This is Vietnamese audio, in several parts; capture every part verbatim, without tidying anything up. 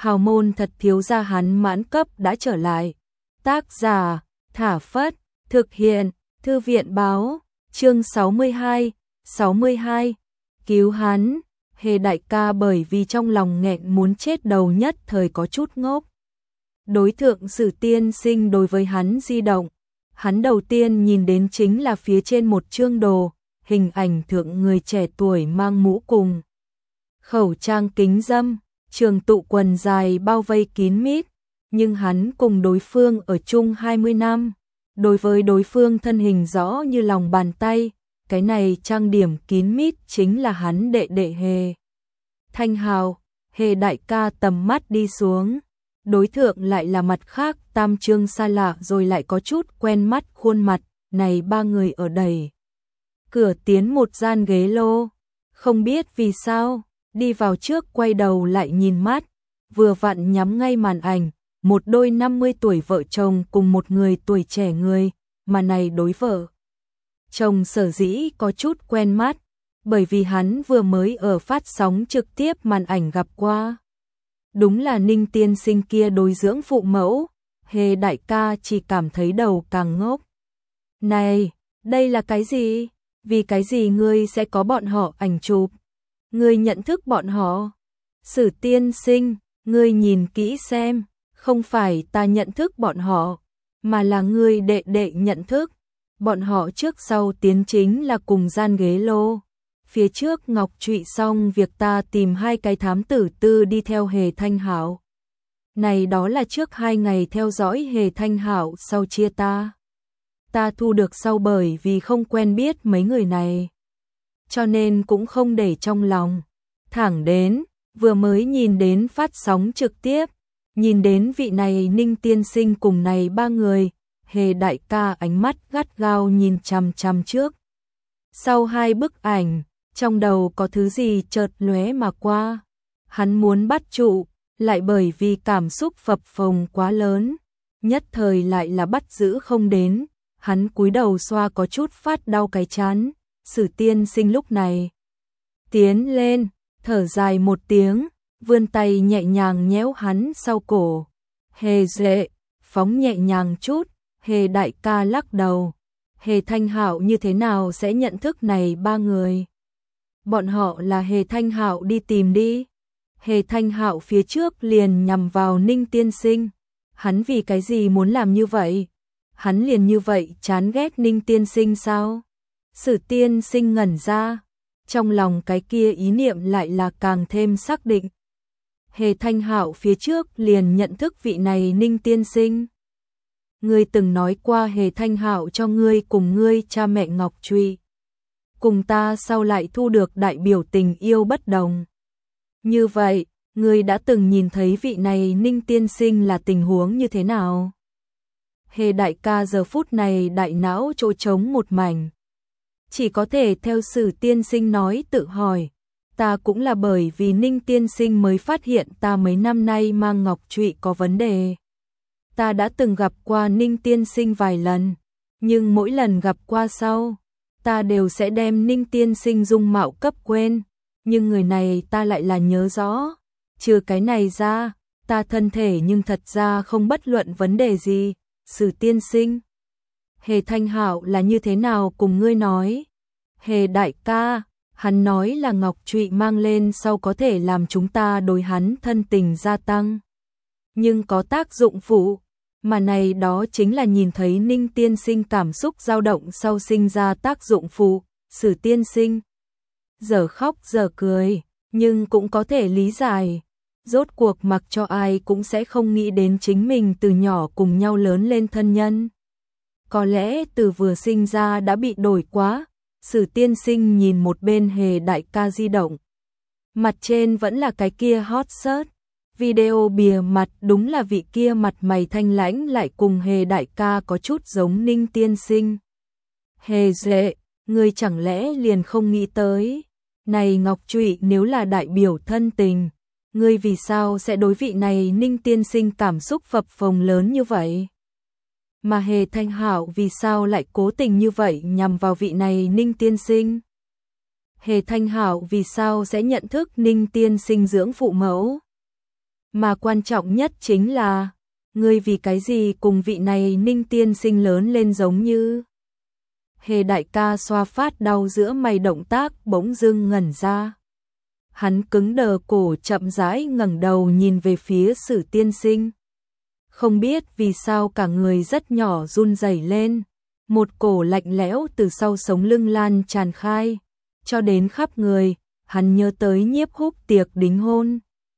hào môn thật thiếu gia hắn mãn cấp đã trở lại. Tác giả, Thả Phất, thực hiện, Thư viện báo, chương sáu mươi hai, sáu mươi hai, cứu hắn. Hề đại ca bởi vì trong lòng nghẹn muốn chết đầu nhất thời có chút ngốc. Đối tượng Sử tiên sinh đối với hắn di động, hắn đầu tiên nhìn đến chính là phía trên một chương đồ, hình ảnh thượng người trẻ tuổi mang mũ cùng khẩu trang kính râm, trường tụ quần dài bao vây kín mít, nhưng hắn cùng đối phương ở chung hai mươi năm, đối với đối phương thân hình rõ như lòng bàn tay, cái này trang điểm kín mít chính là hắn đệ đệ Hề Thanh Hào. Hề đại ca tầm mắt đi xuống, đối tượng lại là mặt khác tam trương xa lạ rồi lại có chút quen mắt khuôn mặt, này ba người ở đầy cửa tiến một gian ghế lô, không biết vì sao, đi vào trước quay đầu lại nhìn mắt, vừa vặn nhắm ngay màn ảnh, một đôi năm mươi tuổi vợ chồng cùng một người tuổi trẻ người, mà này đối vợ chồng sở dĩ có chút quen mắt, bởi vì hắn vừa mới ở phát sóng trực tiếp màn ảnh gặp qua. Đúng là Ninh tiên sinh kia đối dưỡng phụ mẫu. Hề đại ca chỉ cảm thấy đầu càng ngốc. Này, đây là cái gì? Vì cái gì ngươi sẽ có bọn họ ảnh chụp? Ngươi nhận thức bọn họ? Sử tiên sinh, ngươi nhìn kỹ xem, không phải ta nhận thức bọn họ, mà là ngươi đệ đệ nhận thức. Bọn họ trước sau tiến chính là cùng gian ghế lô. Phía trước Ngọc Trụy xong việc ta tìm hai cái thám tử tư đi theo Hề Thanh Hạo. Này đó là trước hai ngày theo dõi Hề Thanh Hạo sau chia ta. Ta thu được sau bởi vì không quen biết mấy người này. Cho nên cũng không để trong lòng. Thẳng đến, vừa mới nhìn đến phát sóng trực tiếp, nhìn đến vị này Ninh tiên sinh cùng này ba người, Hề đại ca ánh mắt gắt gao nhìn chằm chằm trước. Sau hai bức ảnh, trong đầu có thứ gì chợt lóe mà qua. Hắn muốn bắt trụ, lại bởi vì cảm xúc phập phồng quá lớn, nhất thời lại là bắt giữ không đến. Hắn cúi đầu xoa có chút phát đau cái trán. Sử tiên sinh lúc này tiến lên, thở dài một tiếng, vươn tay nhẹ nhàng nhéo hắn sau cổ. Hề dệ, phóng nhẹ nhàng chút. Hề đại ca lắc đầu. Hề Thanh Hạo như thế nào sẽ nhận thức này ba người? Bọn họ là Hề Thanh Hạo đi tìm đi. Hề Thanh Hạo phía trước liền nhằm vào Ninh tiên sinh. Hắn vì cái gì muốn làm như vậy? Hắn liền như vậy chán ghét Ninh tiên sinh sao? Sử tiên sinh ngẩn ra, trong lòng cái kia ý niệm lại là càng thêm xác định. Hề Thanh Hạo phía trước liền nhận thức vị này Ninh tiên sinh. Ngươi từng nói qua Hề Thanh Hạo cho ngươi cùng ngươi cha mẹ Ngọc Trụy. Cùng ta sau lại thu được đại biểu tình yêu bất đồng. Như vậy, ngươi đã từng nhìn thấy vị này Ninh tiên sinh là tình huống như thế nào? Hề đại ca giờ phút này đại não chỗ trống một mảnh. Chỉ có thể theo Sử tiên sinh nói tự hỏi. Ta cũng là bởi vì Ninh tiên sinh mới phát hiện ta mấy năm nay mang Ngọc Trụy có vấn đề. Ta đã từng gặp qua Ninh tiên sinh vài lần, nhưng mỗi lần gặp qua sau, ta đều sẽ đem Ninh tiên sinh dung mạo cấp quên, nhưng người này ta lại là nhớ rõ. Trừ cái này ra, ta thân thể nhưng thật ra không bất luận vấn đề gì. Sử tiên sinh, Hề Thanh Hạo là như thế nào cùng ngươi nói? Hề đại ca, hắn nói là Ngọc Trụy mang lên sau có thể làm chúng ta đối hắn thân tình gia tăng, nhưng có tác dụng phụ, mà này đó chính là nhìn thấy Ninh tiên sinh cảm xúc dao động sau sinh ra tác dụng phụ. Sử tiên sinh giờ khóc giờ cười, nhưng cũng có thể lý giải. Rốt cuộc mặc cho ai cũng sẽ không nghĩ đến chính mình từ nhỏ cùng nhau lớn lên thân nhân. Có lẽ từ vừa sinh ra đã bị đổi quá. Sử tiên sinh nhìn một bên Hề đại ca di động. Mặt trên vẫn là cái kia hot search. Video bìa mặt đúng là vị kia mặt mày thanh lãnh lại cùng Hề đại ca có chút giống Ninh tiên sinh. Hề dệ, ngươi chẳng lẽ liền không nghĩ tới. Này Ngọc Trụy nếu là đại biểu thân tình, ngươi vì sao sẽ đối vị này Ninh tiên sinh cảm xúc phập phồng lớn như vậy? Mà Hề Thanh Hạo vì sao lại cố tình như vậy nhằm vào vị này Ninh tiên sinh? Hề Thanh Hạo vì sao sẽ nhận thức Ninh tiên sinh dưỡng phụ mẫu? Mà quan trọng nhất chính là, ngươi vì cái gì cùng vị này Ninh tiên sinh lớn lên giống như. Hề đại ca xoa phát đau giữa mày động tác bỗng dưng ngẩn ra. Hắn cứng đờ cổ chậm rãi ngẩng đầu nhìn về phía Sử tiên sinh. Không biết vì sao cả người rất nhỏ run rẩy lên, một cổ lạnh lẽo từ sau sống lưng lan tràn khai, cho đến khắp người, hắn nhớ tới Nhiếp Húc tiệc đính hôn.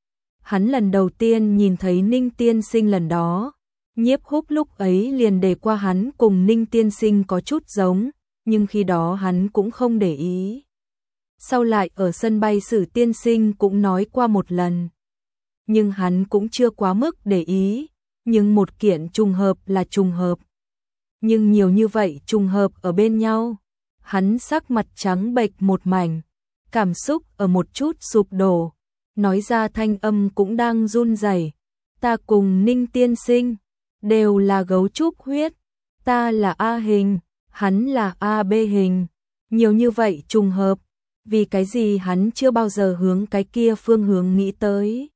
Hắn lần đầu tiên nhìn thấy Ninh tiên sinh lần đó, Nhiếp Húc lúc ấy liền đề qua hắn cùng Ninh tiên sinh có chút giống, nhưng khi đó hắn cũng không để ý. Sau lại ở sân bay Sử tiên sinh cũng nói qua một lần, nhưng hắn cũng chưa quá mức để ý, nhưng một kiện trùng hợp là trùng hợp. Nhưng nhiều như vậy trùng hợp ở bên nhau, hắn sắc mặt trắng bệch một mảnh, cảm xúc ở một chút sụp đổ, nói ra thanh âm cũng đang run rẩy. Ta cùng Ninh tiên sinh đều là gấu trúc huyết, ta là A hình, hắn là a bê hình, nhiều như vậy trùng hợp, vì cái gì hắn chưa bao giờ hướng cái kia phương hướng nghĩ tới.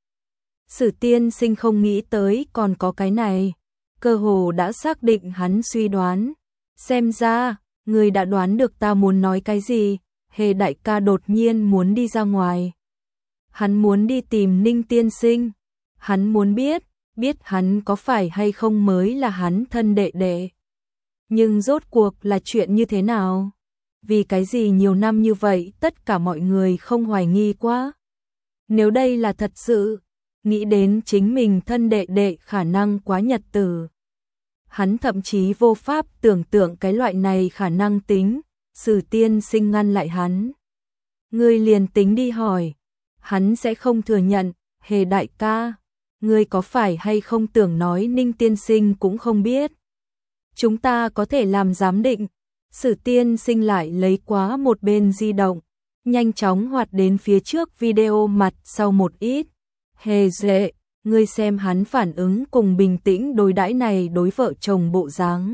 Sử tiên sinh không nghĩ tới còn có cái này, cơ hồ đã xác định hắn suy đoán. Xem ra, người đã đoán được ta muốn nói cái gì. Hề đại ca đột nhiên muốn đi ra ngoài. Hắn muốn đi tìm Ninh tiên sinh. Hắn muốn biết, biết hắn có phải hay không mới là hắn thân đệ đệ. Nhưng rốt cuộc là chuyện như thế nào? Vì cái gì nhiều năm như vậy tất cả mọi người không hoài nghi quá? Nếu đây là thật sự, nghĩ đến chính mình thân đệ đệ khả năng quá nhật tử. Hắn thậm chí vô pháp tưởng tượng cái loại này khả năng tính. Sử tiên sinh ngăn lại hắn. Ngươi liền tính đi hỏi, hắn sẽ không thừa nhận. Hề đại ca, ngươi có phải hay không tưởng nói Ninh tiên sinh cũng không biết. Chúng ta có thể làm giám định. Sử tiên sinh lại lấy quá một bên di động, nhanh chóng hoạt đến phía trước video mặt sau một ít. Hề Duệ, ngươi xem hắn phản ứng cùng bình tĩnh đối đãi này đối vợ chồng bộ dáng.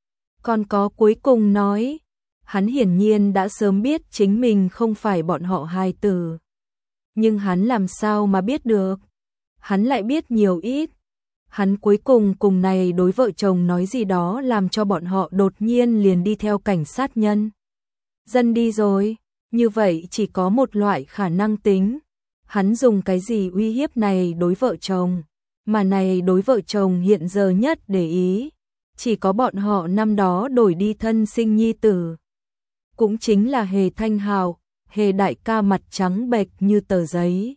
Còn có cuối cùng nói, hắn hiển nhiên đã sớm biết chính mình không phải bọn họ hài tử. Nhưng hắn làm sao mà biết được? Hắn lại biết nhiều ít. Hắn cuối cùng cùng này đối vợ chồng nói gì đó làm cho bọn họ đột nhiên liền đi theo cảnh sát nhân. Dân đi rồi, như vậy chỉ có một loại khả năng tính. Hắn dùng cái gì uy hiếp này đối vợ chồng, mà này đối vợ chồng hiện giờ nhất để ý. Chỉ có bọn họ năm đó đổi đi thân sinh nhi tử. Cũng chính là Hề Thanh Hào, Hề đại ca mặt trắng bệch như tờ giấy.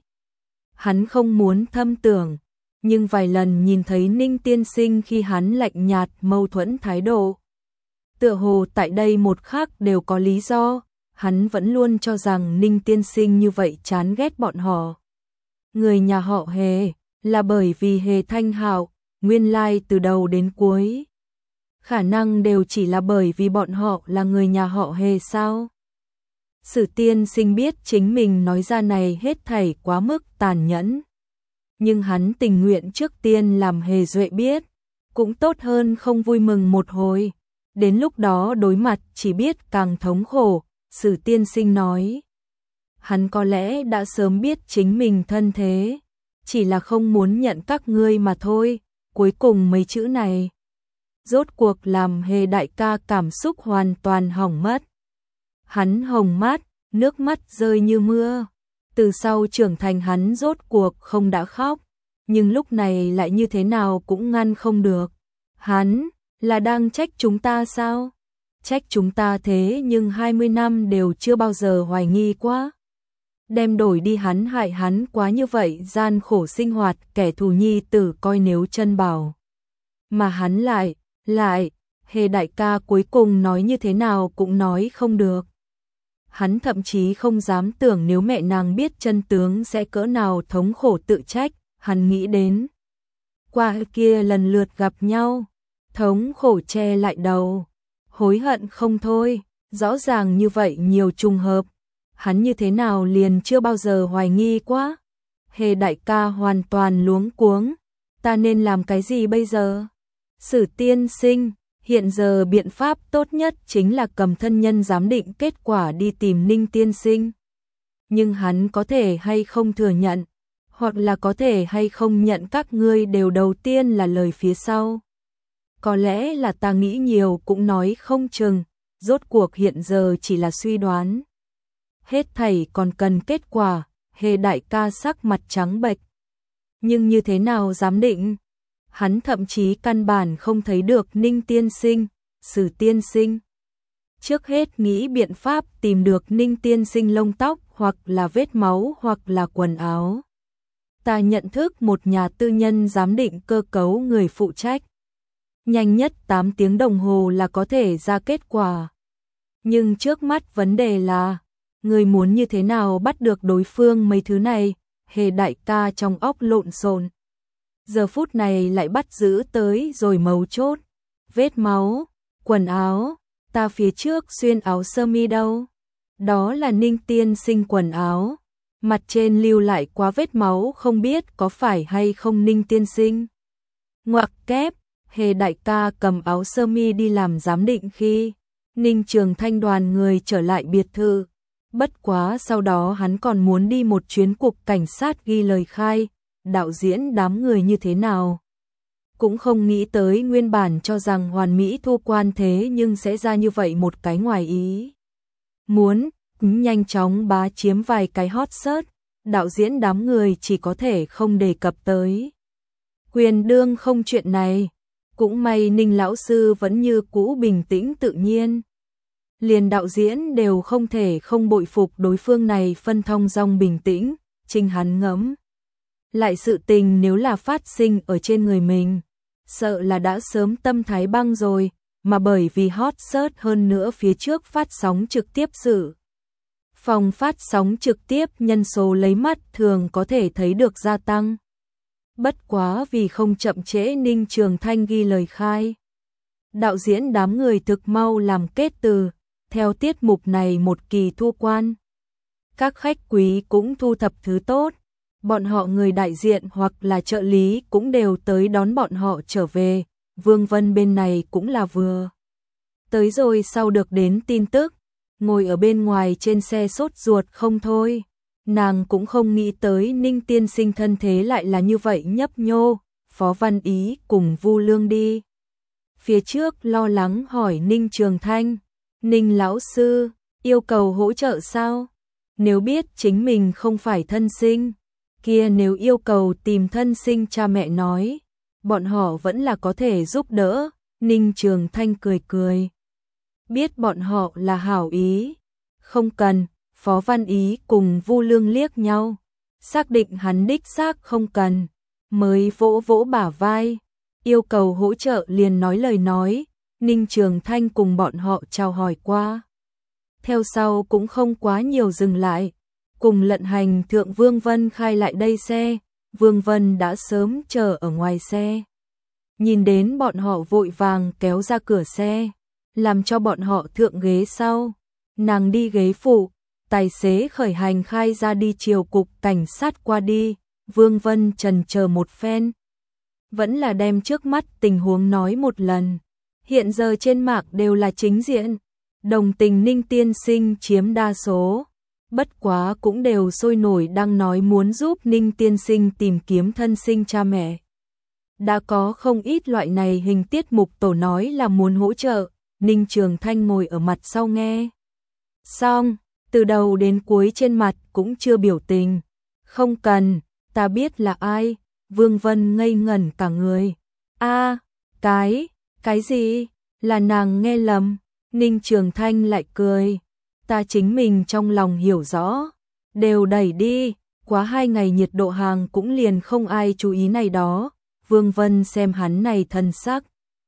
Hắn không muốn thâm tưởng, nhưng vài lần nhìn thấy Ninh tiên sinh khi hắn lạnh nhạt mâu thuẫn thái độ. Tựa hồ tại đây một khắc đều có lý do, hắn vẫn luôn cho rằng Ninh tiên sinh như vậy chán ghét bọn họ. Người nhà họ Hề, là bởi vì Hề Thanh Hào, nguyên lai từ đầu đến cuối. Khả năng đều chỉ là bởi vì bọn họ là người nhà họ Hề sao? Sử tiên sinh biết chính mình nói ra này hết thảy quá mức tàn nhẫn. Nhưng hắn tình nguyện trước tiên làm Hề Duệ biết, cũng tốt hơn không vui mừng một hồi. Đến lúc đó đối mặt chỉ biết càng thống khổ, Sử tiên sinh nói. Hắn có lẽ đã sớm biết chính mình thân thế, chỉ là không muốn nhận các ngươi mà thôi. Cuối cùng mấy chữ này rốt cuộc làm Hề đại ca cảm xúc hoàn toàn hỏng mất. Hắn hồng mắt, nước mắt rơi như mưa. Từ sau trưởng thành hắn rốt cuộc không đã khóc, nhưng lúc này lại như thế nào cũng ngăn không được. Hắn là đang trách chúng ta sao? Trách chúng ta thế nhưng hai mươi năm đều chưa bao giờ hoài nghi quá. Đem đổi đi hắn hại hắn quá như vậy gian khổ sinh hoạt, kẻ thù nhi tử coi nếu chân bảo. Mà hắn lại, lại, Hề đại ca cuối cùng nói như thế nào cũng nói không được. Hắn thậm chí không dám tưởng nếu mẹ nàng biết chân tướng sẽ cỡ nào thống khổ tự trách. Hắn nghĩ đến qua kia lần lượt gặp nhau, thống khổ che lại đầu, hối hận không thôi. Rõ ràng như vậy nhiều trùng hợp, hắn như thế nào liền chưa bao giờ hoài nghi quá. Hề đại ca hoàn toàn luống cuống, ta nên làm cái gì bây giờ? Sử tiên sinh, hiện giờ biện pháp tốt nhất chính là cầm thân nhân giám định kết quả đi tìm Ninh tiên sinh. Nhưng hắn có thể hay không thừa nhận, Hoặc là có thể hay không nhận các ngươi đều đầu tiên là lời phía sau. Có lẽ là ta nghĩ nhiều cũng nói không chừng, rốt cuộc hiện giờ chỉ là suy đoán. Hết thảy còn cần kết quả, Hề đại ca sắc mặt trắng bệch. Nhưng như thế nào dám định? Hắn thậm chí căn bản không thấy được Ninh tiên sinh, Sử tiên sinh. Trước hết nghĩ biện pháp tìm được Ninh tiên sinh lông tóc hoặc là vết máu hoặc là quần áo. Ta nhận thức một nhà tư nhân giám định cơ cấu người phụ trách. Nhanh nhất tám tiếng đồng hồ là có thể ra kết quả. Nhưng trước mắt vấn đề là, người muốn như thế nào bắt được đối phương mấy thứ này, Hề đại ca trong óc lộn xộn. Giờ phút này lại bắt giữ tới rồi mấu chốt. Vết máu, quần áo, ta phía trước xuyên áo sơ mi đâu. Đó là Ninh tiên sinh quần áo. Mặt trên lưu lại quá vết máu không biết có phải hay không Ninh tiên sinh. Ngoặc kép, Hề đại ca cầm áo sơ mi đi làm giám định khi Ninh Trường Thanh đoàn người trở lại biệt thự. Bất quá sau đó hắn còn muốn đi một chuyến cục cảnh sát ghi lời khai, đạo diễn đám người như thế nào. Cũng không nghĩ tới nguyên bản cho rằng hoàn mỹ thu quan thế nhưng sẽ ra như vậy một cái ngoài ý. Muốn nhanh chóng bá chiếm vài cái hot search, đạo diễn đám người chỉ có thể không đề cập tới. Quyền đương không chuyện này, cũng may Ninh lão sư vẫn như cũ bình tĩnh tự nhiên. Liền đạo diễn đều không thể không bội phục đối phương này phân thong dong bình tĩnh, chính hắn ngẫm. Lại sự tình nếu là phát sinh ở trên người mình, sợ là đã sớm tâm thái băng rồi, mà bởi vì hot search hơn nữa phía trước phát sóng trực tiếp sự. Phòng phát sóng trực tiếp nhân số lấy mắt thường có thể thấy được gia tăng. Bất quá vì không chậm trễ Ninh Trường Thanh ghi lời khai. Đạo diễn đám người thực mau làm kết từ, theo tiết mục này một kỳ thu quan. Các khách quý cũng thu thập thứ tốt, bọn họ người đại diện hoặc là trợ lý cũng đều tới đón bọn họ trở về, Vương Vân bên này cũng là vừa. Tới rồi sau được đến tin tức, ngồi ở bên ngoài trên xe sốt ruột không thôi. Nàng cũng không nghĩ tới Ninh tiên sinh thân thế lại là như vậy nhấp nhô, Phó Văn Ý cùng Vu Lương đi. Phía trước lo lắng hỏi Ninh Trường Thanh, Ninh lão sư, yêu cầu hỗ trợ sao? Nếu biết chính mình không phải thân sinh, kia nếu yêu cầu tìm thân sinh cha mẹ nói, bọn họ vẫn là có thể giúp đỡ. Ninh Trường Thanh cười cười. Biết bọn họ là hảo ý, không cần. Phó Văn Ý cùng Vu Lương liếc nhau, xác định hắn đích xác không cần, mới vỗ vỗ bả vai, yêu cầu hỗ trợ liền nói lời nói. Ninh Trường Thanh cùng bọn họ chào hỏi qua. Theo sau cũng không quá nhiều dừng lại, cùng lận hành thượng Vương Vân khai lại đây xe, Vương Vân đã sớm chờ ở ngoài xe. Nhìn đến bọn họ vội vàng kéo ra cửa xe, làm cho bọn họ thượng ghế sau, nàng đi ghế phụ. Tài xế khởi hành khai ra đi chiều cục cảnh sát qua đi, Vương Vân chần chờ một phen. Vẫn là đem trước mắt tình huống nói một lần. Hiện giờ trên mạng đều là chính diện, đồng tình Ninh tiên sinh chiếm đa số. Bất quá cũng đều sôi nổi đang nói muốn giúp Ninh tiên sinh tìm kiếm thân sinh cha mẹ. Đã có không ít loại này hình tiết mục tổ nói là muốn hỗ trợ, Ninh Trường Thanh ngồi ở mặt sau nghe. Xong. Từ đầu đến cuối trên mặt cũng chưa biểu tình. Không cần, ta biết là ai. Vương Vân ngây ngẩn cả người. A, cái, cái gì? Là nàng nghe lầm. Ninh Trường Thanh lại cười. Ta chính mình trong lòng hiểu rõ. Đều đẩy đi, quá hai ngày nhiệt độ hàng cũng liền không ai chú ý này đó. Vương Vân xem hắn này thần sắc.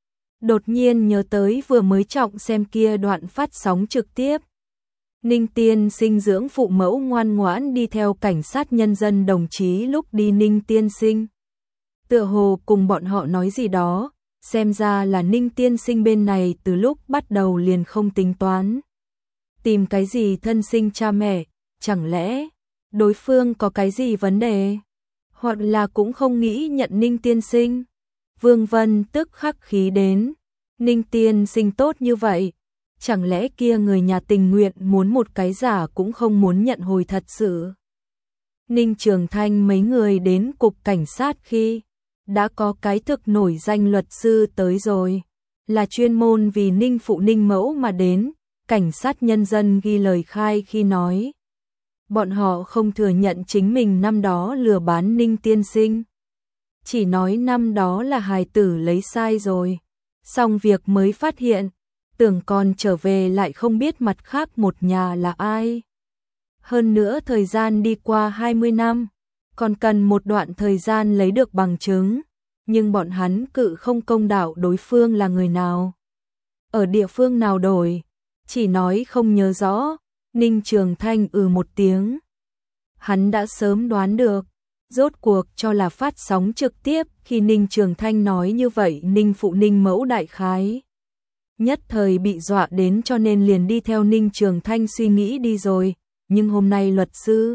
Đột nhiên nhớ tới vừa mới trọng xem kia đoạn phát sóng trực tiếp. Ninh tiên sinh dưỡng phụ mẫu ngoan ngoãn đi theo cảnh sát nhân dân đồng chí lúc đi Ninh tiên sinh. Tựa hồ cùng bọn họ nói gì đó, xem ra là Ninh tiên sinh bên này từ lúc bắt đầu liền không tính toán. Tìm cái gì thân sinh cha mẹ, chẳng lẽ đối phương có cái gì vấn đề? Hoặc là cũng không nghĩ nhận Ninh tiên sinh. Vương Vân tức khắc khí đến, Ninh tiên sinh tốt như vậy. Chẳng lẽ kia người nhà tình nguyện muốn một cái giả cũng không muốn nhận hồi thật sự. Ninh Trường Thanh mấy người đến cục cảnh sát khi đã có cái thực nổi danh luật sư tới rồi, là chuyên môn vì Ninh Phụ Ninh Mẫu mà đến. Cảnh sát nhân dân ghi lời khai khi nói bọn họ không thừa nhận chính mình năm đó lừa bán Ninh tiên sinh, chỉ nói năm đó là hài tử lấy sai rồi, xong việc mới phát hiện, tưởng còn trở về lại không biết mặt khác một nhà là ai. Hơn nữa thời gian đi qua hai mươi năm, còn cần một đoạn thời gian lấy được bằng chứng, nhưng bọn hắn cự không công đạo đối phương là người nào, ở địa phương nào đổi, chỉ nói không nhớ rõ. Ninh Trường Thanh ừ một tiếng. Hắn đã sớm đoán được, rốt cuộc cho là phát sóng trực tiếp. Khi Ninh Trường Thanh nói như vậy, Ninh Phụ Ninh Mẫu đại khái nhất thời bị dọa đến, cho nên liền đi theo Ninh Trường Thanh suy nghĩ đi rồi. Nhưng hôm nay luật sư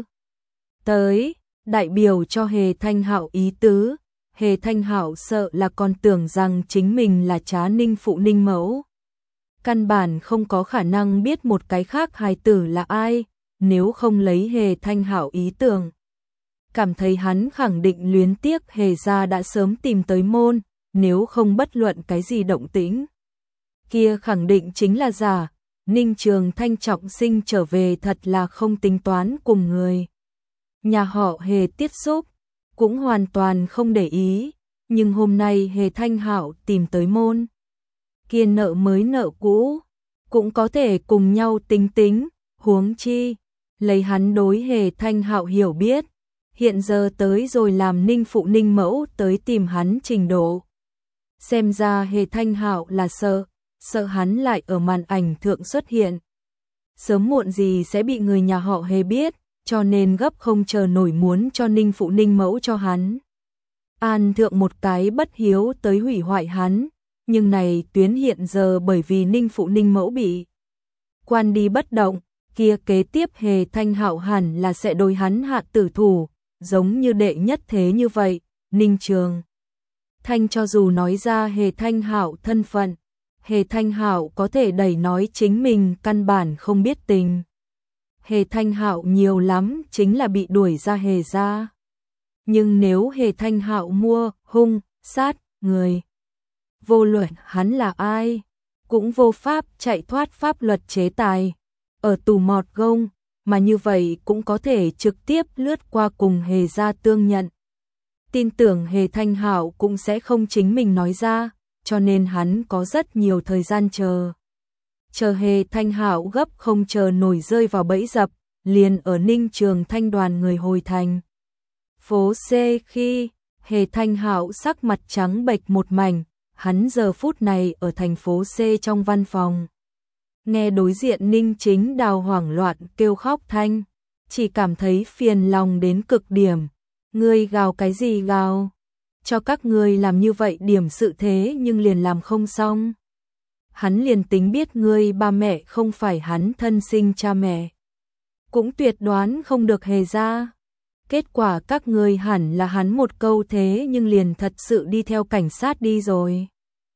tới, đại biểu cho Hề Thanh Hạo ý tứ. Hề Thanh Hạo sợ là còn tưởng rằng chính mình là trá Ninh Phụ Ninh Mẫu, căn bản không có khả năng biết một cái khác hài tử là ai, nếu không lấy Hề Thanh Hạo ý tưởng. Cảm thấy hắn khẳng định luyến tiếc Hề gia đã sớm tìm tới môn, nếu không bất luận cái gì động tĩnh, kia khẳng định chính là giả. Ninh Trường Thanh trọng sinh trở về thật là không tính toán cùng người nhà họ Hề tiếp xúc, cũng hoàn toàn không để ý, nhưng hôm nay Hề Thanh Hạo tìm tới môn, kia nợ mới nợ cũ, cũng có thể cùng nhau tính tính, huống chi, lấy hắn đối Hề Thanh Hạo hiểu biết, hiện giờ tới rồi làm Ninh Phụ Ninh Mẫu tới tìm hắn trình độ. Xem ra Hề Thanh Hạo là sợ, sợ hắn lại ở màn ảnh thượng xuất hiện. Sớm muộn gì sẽ bị người nhà họ Hề biết, cho nên gấp không chờ nổi muốn cho Ninh Phụ Ninh Mẫu cho hắn an thượng một cái bất hiếu tới hủy hoại hắn. Nhưng này tuyến hiện giờ bởi vì Ninh Phụ Ninh Mẫu bị quan đi bất động, kia kế tiếp Hề Thanh Hạo hẳn là sẽ đối hắn hạ tử thủ, giống như đệ nhất thế như vậy. Ninh Trường Thanh cho dù nói ra Hề Thanh Hạo thân phận, Hề Thanh Hạo có thể đẩy nói chính mình căn bản không biết tình. Hề Thanh Hạo nhiều lắm chính là bị đuổi ra Hề gia. Nhưng nếu Hề Thanh Hạo mua, hung, sát, người, vô luận hắn là ai, cũng vô pháp chạy thoát pháp luật chế tài, ở tù mọt gông, mà như vậy cũng có thể trực tiếp lướt qua cùng Hề gia tương nhận. Tin tưởng Hề Thanh Hạo cũng sẽ không chính mình nói ra, cho nên hắn có rất nhiều thời gian chờ. Chờ Hề Thanh Hạo gấp không chờ nổi rơi vào bẫy dập, liền ở Ninh Trường Thanh đoàn người hồi thành. Phố C khi Hề Thanh Hạo sắc mặt trắng bệch một mảnh, hắn giờ phút này ở thành phố C trong văn phòng. Nghe đối diện Ninh Chính Đào hoảng loạn kêu khóc thanh, chỉ cảm thấy phiền lòng đến cực điểm. Ngươi gào cái gì gào? Cho các ngươi làm như vậy điểm sự thế nhưng liền làm không xong. Hắn liền tính biết ngươi ba mẹ không phải hắn thân sinh cha mẹ, cũng tuyệt đoán không được Hề gia. Kết quả các ngươi hẳn là hắn một câu thế nhưng liền thật sự đi theo cảnh sát đi rồi.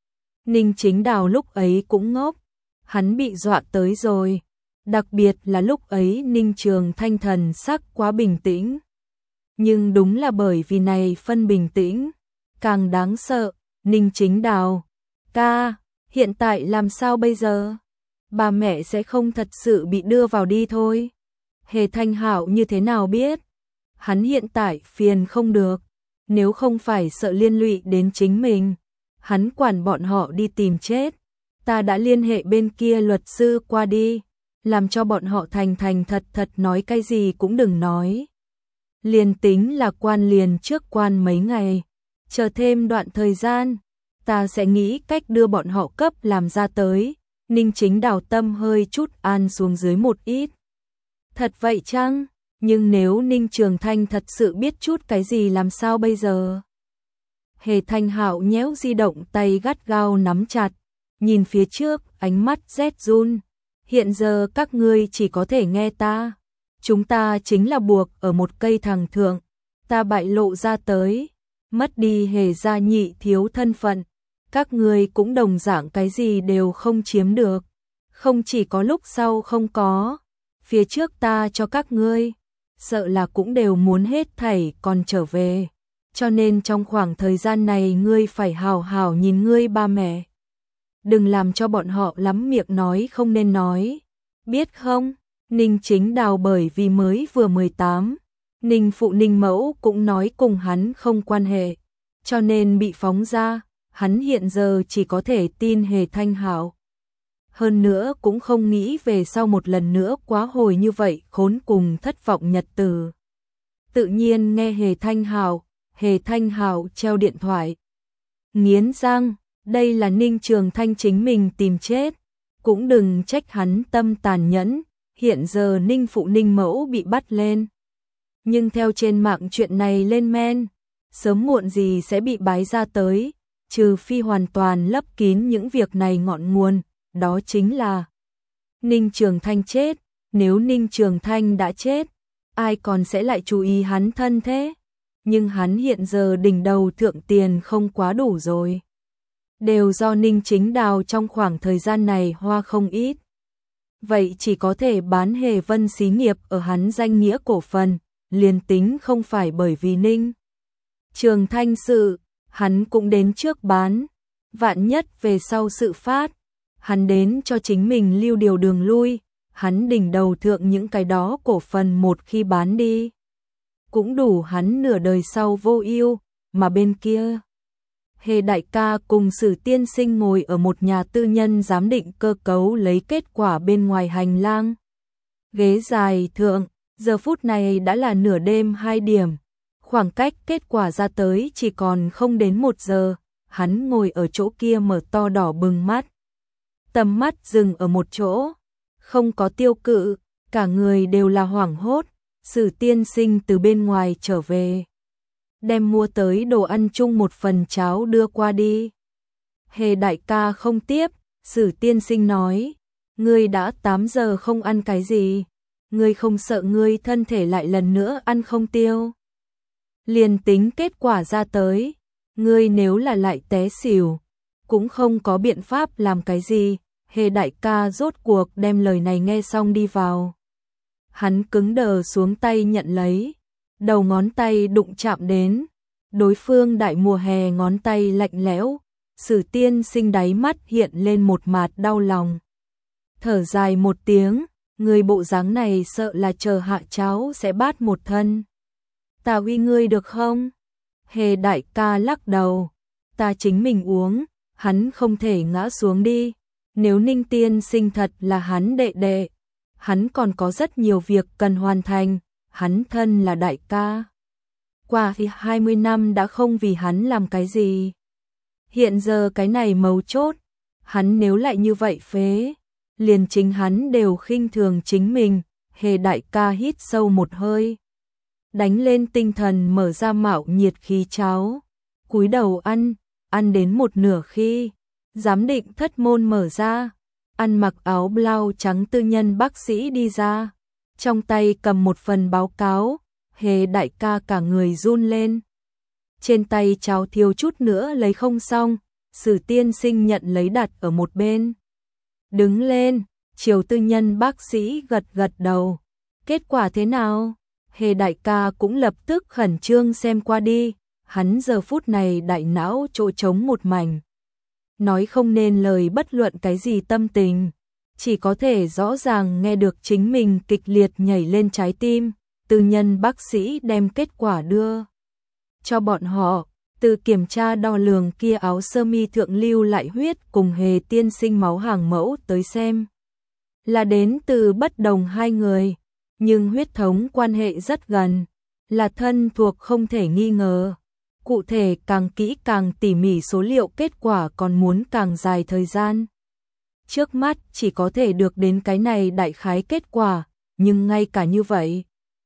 Ninh Chính Đào lúc ấy cũng ngốc, hắn bị dọa tới rồi, đặc biệt là lúc ấy Ninh Trường Thanh thần sắc quá bình tĩnh. Nhưng đúng là bởi vì này phân bình tĩnh, càng đáng sợ. Ninh Chính Đào, ca, hiện tại làm sao bây giờ? Bà mẹ sẽ không thật sự bị đưa vào đi thôi. Hề Thanh Hạo như thế nào biết? Hắn hiện tại phiền không được, nếu không phải sợ liên lụy đến chính mình, hắn quản bọn họ đi tìm chết. Ta đã liên hệ bên kia luật sư qua đi, làm cho bọn họ thành thành thật thật nói cái gì cũng đừng nói. Liền tính là quan liền trước quan mấy ngày, chờ thêm đoạn thời gian, ta sẽ nghĩ cách đưa bọn họ cấp làm ra tới. Ninh Chính Đào tâm hơi chút an xuống dưới một ít. Thật vậy chăng? Nhưng nếu Ninh Trường Thanh thật sự biết chút cái gì làm sao bây giờ? Hề Thanh Hạo nhéo di động tay gắt gao nắm chặt, nhìn phía trước, ánh mắt rét run. Hiện giờ các ngươi chỉ có thể nghe ta. Chúng ta chính là buộc ở một cây thằng thượng, ta bại lộ ra tới, mất đi Hề gia nhị thiếu thân phận, các ngươi cũng đồng dạng cái gì đều không chiếm được. Không chỉ có lúc sau không có, phía trước ta cho các ngươi sợ là cũng đều muốn hết thảy còn trở về. Cho nên trong khoảng thời gian này ngươi phải hào hào nhìn ngươi ba mẹ. Đừng làm cho bọn họ lắm miệng nói không nên nói. Biết không? Ninh Chính Đào bởi vì mới vừa mười tám, Ninh phụ Ninh mẫu cũng nói cùng hắn không quan hệ, cho nên bị phóng ra, hắn hiện giờ chỉ có thể tin Hề Thanh Hạo. Hơn nữa cũng không nghĩ về sau một lần nữa quá hồi như vậy khốn cùng thất vọng nhật từ. Tự nhiên nghe Hề Thanh Hạo, Hề Thanh Hạo treo điện thoại. Nghiến răng, đây là Ninh Trường Thanh chính mình tìm chết, cũng đừng trách hắn tâm tàn nhẫn, hiện giờ Ninh phụ Ninh mẫu bị bắt lên. Nhưng theo trên mạng chuyện này lên men, sớm muộn gì sẽ bị bái ra tới, trừ phi hoàn toàn lấp kín những việc này ngọn nguồn, đó chính là Ninh Trường Thanh chết, nếu Ninh Trường Thanh đã chết, ai còn sẽ lại chú ý hắn thân thế? Nhưng hắn hiện giờ đỉnh đầu thượng tiền không quá đủ rồi. Đều do Ninh Chính Đào trong khoảng thời gian này hoa không ít. Vậy chỉ có thể bán Hề Vân xí nghiệp ở hắn danh nghĩa cổ phần, liền tính không phải bởi vì Ninh Trường Thanh sự, hắn cũng đến trước bán. Vạn nhất về sau sự phát, hắn đến cho chính mình lưu điều đường lui, hắn đỉnh đầu thượng những cái đó cổ phần một khi bán đi, cũng đủ hắn nửa đời sau vô ưu, mà bên kia Hề đại ca cùng Sử tiên sinh ngồi ở một nhà tư nhân giám định cơ cấu lấy kết quả bên ngoài hành lang. Ghế dài thượng, giờ phút này đã là nửa đêm hai điểm, khoảng cách kết quả ra tới chỉ còn không đến một giờ, hắn ngồi ở chỗ kia mở to đỏ bừng mắt. Tầm mắt dừng ở một chỗ, không có tiêu cự, cả người đều là hoảng hốt, Sử tiên sinh từ bên ngoài trở về. Đem mua tới đồ ăn chung một phần cháo đưa qua đi. Hề đại ca không tiếp, Sử tiên sinh nói, ngươi đã tám giờ không ăn cái gì, ngươi không sợ ngươi thân thể lại lần nữa ăn không tiêu. Liền tính kết quả ra tới, ngươi nếu là lại té xỉu, cũng không có biện pháp làm cái gì. Hề đại ca rốt cuộc đem lời này nghe xong đi vào. Hắn cứng đờ xuống tay nhận lấy, đầu ngón tay đụng chạm đến, đối phương đại mùa hè ngón tay lạnh lẽo, Sử tiên sinh đáy mắt hiện lên một mạt đau lòng. Thở dài một tiếng, người bộ dáng này sợ là chờ hạ cháu sẽ bát một thân. Ta uy ngươi được không? Hề đại ca lắc đầu, ta chính mình uống, hắn không thể ngã xuống đi. Nếu Ninh tiên sinh thật là hắn đệ đệ, hắn còn có rất nhiều việc cần hoàn thành, hắn thân là đại ca. Qua thì hai mươi năm đã không vì hắn làm cái gì. Hiện giờ cái này mấu chốt, hắn nếu lại như vậy phế, liền chính hắn đều khinh thường chính mình. Hề đại ca hít sâu một hơi, đánh lên tinh thần mở ra mạo nhiệt khí cháo, cúi đầu ăn, ăn đến một nửa khi giám định thất môn mở ra, ăn mặc áo blau trắng tư nhân bác sĩ đi ra, trong tay cầm một phần báo cáo. Hề đại ca cả người run lên, trên tay cháo thiếu chút nữa lấy không xong, Sử tiên sinh nhận lấy đặt ở một bên. Đứng lên, Triều tư nhân bác sĩ gật gật đầu. Kết quả thế nào? Hề đại ca cũng lập tức khẩn trương xem qua đi, hắn giờ phút này đại não chỗ trống một mảnh. Nói không nên lời bất luận cái gì tâm tình, chỉ có thể rõ ràng nghe được chính mình kịch liệt nhảy lên trái tim. Tư nhân bác sĩ đem kết quả đưa cho bọn họ, từ kiểm tra đo lường kia áo sơ mi thượng lưu lại huyết cùng Hề tiên sinh máu hàng mẫu tới xem. Là đến từ bất đồng hai người, nhưng huyết thống quan hệ rất gần, là thân thuộc không thể nghi ngờ. Cụ thể càng kỹ càng tỉ mỉ số liệu kết quả còn muốn càng dài thời gian. Trước mắt chỉ có thể được đến cái này đại khái kết quả, nhưng ngay cả như vậy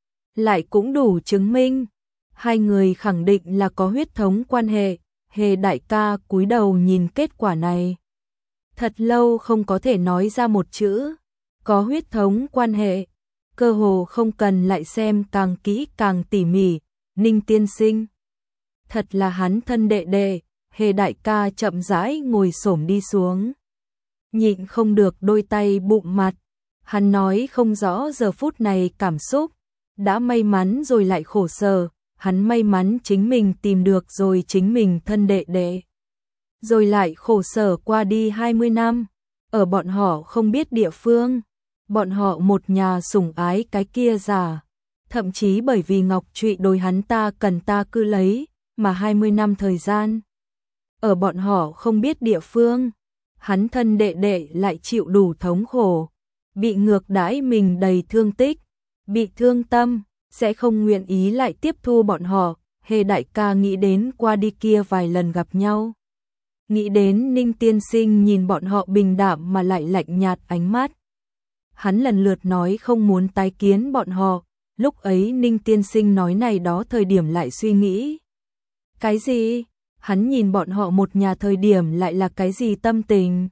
lại cũng đủ chứng minh hai người khẳng định là có huyết thống quan hệ. Hề đại ca cúi đầu nhìn kết quả này, thật lâu không có thể nói ra một chữ. Có huyết thống quan hệ, cơ hồ không cần lại xem càng kỹ càng tỉ mỉ. Ninh tiên sinh thật là hắn thân đệ đệ. Hề đại ca chậm rãi ngồi xổm đi xuống, nhịn không được đôi tay bụng mặt, hắn nói không rõ giờ phút này cảm xúc, đã may mắn rồi lại khổ sở, hắn may mắn chính mình tìm được rồi chính mình thân đệ đệ. Rồi lại khổ sở qua đi hai mươi năm, ở bọn họ không biết địa phương, bọn họ một nhà sủng ái cái kia giả, thậm chí bởi vì Ngọc Trụy đối hắn ta cần ta cứ lấy, mà hai mươi năm thời gian. Ở bọn họ không biết địa phương, hắn thân đệ đệ lại chịu đủ thống khổ, bị ngược đãi mình đầy thương tích, bị thương tâm, sẽ không nguyện ý lại tiếp thu bọn họ. Hề đại ca nghĩ đến qua đi kia vài lần gặp nhau, nghĩ đến Ninh tiên sinh nhìn bọn họ bình đạm mà lại lạnh nhạt ánh mắt. Hắn lần lượt nói không muốn tái kiến bọn họ, lúc ấy Ninh tiên sinh nói này đó thời điểm lại suy nghĩ. Cái gì? Hắn nhìn bọn họ một nhà thời điểm lại là cái gì tâm tình?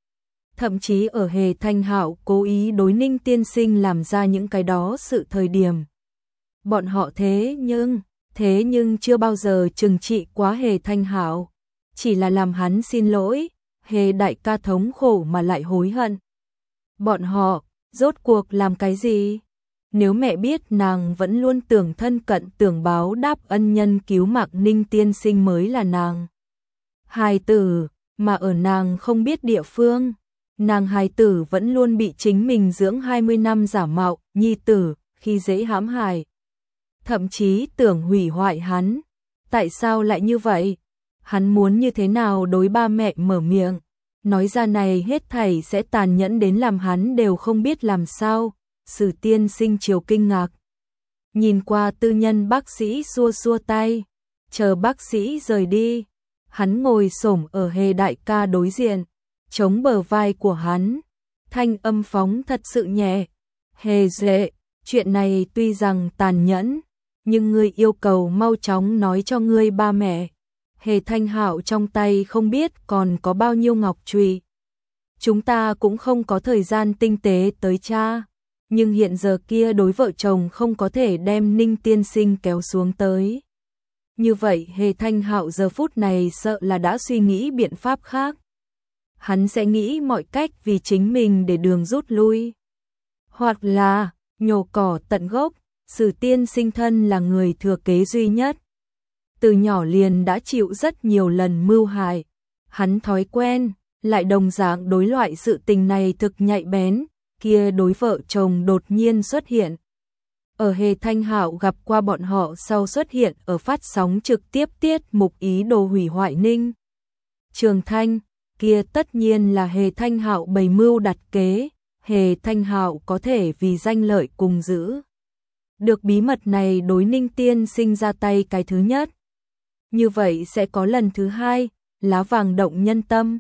Thậm chí ở Hề Thanh Hạo cố ý đối Ninh tiên sinh làm ra những cái đó sự thời điểm. Bọn họ thế nhưng, thế nhưng chưa bao giờ trừng trị quá Hề Thanh Hạo, chỉ là làm hắn xin lỗi, Hề đại ca thống khổ mà lại hối hận. Bọn họ, rốt cuộc làm cái gì? Nếu mẹ biết nàng vẫn luôn tưởng thân cận tưởng báo đáp ân nhân cứu mạng Ninh tiên sinh mới là nàng hài tử, mà ở nàng không biết địa phương, nàng hài tử vẫn luôn bị chính mình dưỡng hai mươi năm giả mạo nhi tử khi dễ hãm hại, thậm chí tưởng hủy hoại hắn. Tại sao lại như vậy? Hắn muốn như thế nào đối ba mẹ mở miệng, nói ra này hết thảy sẽ tàn nhẫn đến làm hắn đều không biết làm sao. Sử tiên sinh chiều kinh ngạc, nhìn qua tư nhân bác sĩ xua xua tay, chờ bác sĩ rời đi, hắn ngồi xổm ở Hề đại ca đối diện, chống bờ vai của hắn, thanh âm phóng thật sự nhẹ. Hề dệ, chuyện này tuy rằng tàn nhẫn, nhưng ngươi yêu cầu mau chóng nói cho ngươi ba mẹ. Hề Thanh Hạo trong tay không biết còn có bao nhiêu ngọc trùy, chúng ta cũng không có thời gian tinh tế tới tra. Nhưng hiện giờ kia đối vợ chồng không có thể đem Ninh tiên sinh kéo xuống tới. Như vậy Hề Thanh Hạo giờ phút này sợ là đã suy nghĩ biện pháp khác. Hắn sẽ nghĩ mọi cách vì chính mình để đường rút lui. Hoặc là, nhổ cỏ tận gốc, Sử tiên sinh thân là người thừa kế duy nhất. Từ nhỏ liền đã chịu rất nhiều lần mưu hại. Hắn thói quen, lại đồng dạng đối loại sự tình này thực nhạy bén. Kia đối vợ chồng đột nhiên xuất hiện. Ở Hề Thanh Hạo gặp qua bọn họ sau xuất hiện ở phát sóng trực tiếp tiết mục ý đồ hủy hoại Ninh Trường Thanh, kia tất nhiên là Hề Thanh Hạo bày mưu đặt kế, Hề Thanh Hạo có thể vì danh lợi cùng giữ được bí mật này đối Ninh tiên sinh ra tay cái thứ nhất. Như vậy sẽ có lần thứ hai, lá vàng động nhân tâm.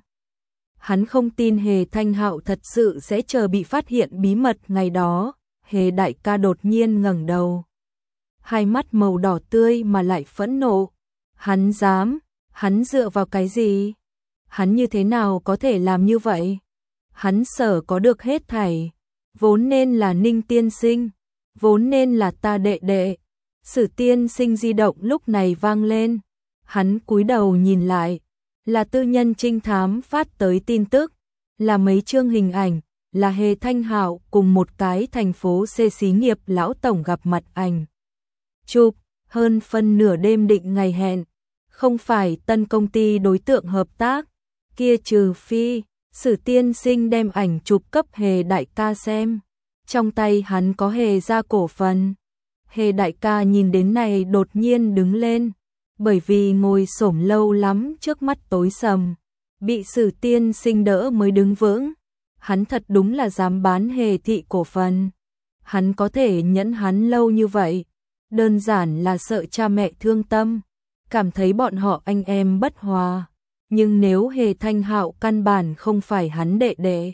Hắn không tin Hề Thanh Hạo thật sự sẽ chờ bị phát hiện bí mật ngày đó. Hề đại ca đột nhiên ngẩng đầu, hai mắt màu đỏ tươi mà lại phẫn nộ. Hắn dám, hắn dựa vào cái gì? Hắn như thế nào có thể làm như vậy? Hắn sở có được hết thảy, vốn nên là Ninh tiên sinh, vốn nên là ta đệ đệ. Sử tiên sinh di động lúc này vang lên, hắn cúi đầu nhìn lại. Là tư nhân trinh thám phát tới tin tức, là mấy chương hình ảnh, là Hề Thanh Hạo cùng một cái thành phố C xí nghiệp lão tổng gặp mặt ảnh. Chụp, hơn phân nửa đêm định ngày hẹn, không phải tân công ty đối tượng hợp tác, kia trừ phi, Sử tiên sinh đem ảnh chụp cấp Hề đại ca xem, trong tay hắn có Hề gia cổ phần. Hề đại ca nhìn đến này đột nhiên đứng lên. Bởi vì ngồi xổm lâu lắm trước mắt tối sầm, bị Sử tiên sinh đỡ mới đứng vững. Hắn thật đúng là dám bán Hề thị cổ phần. Hắn có thể nhẫn hắn lâu như vậy, đơn giản là sợ cha mẹ thương tâm, cảm thấy bọn họ anh em bất hòa. Nhưng nếu Hề Thanh Hạo căn bản không phải hắn đệ đệ,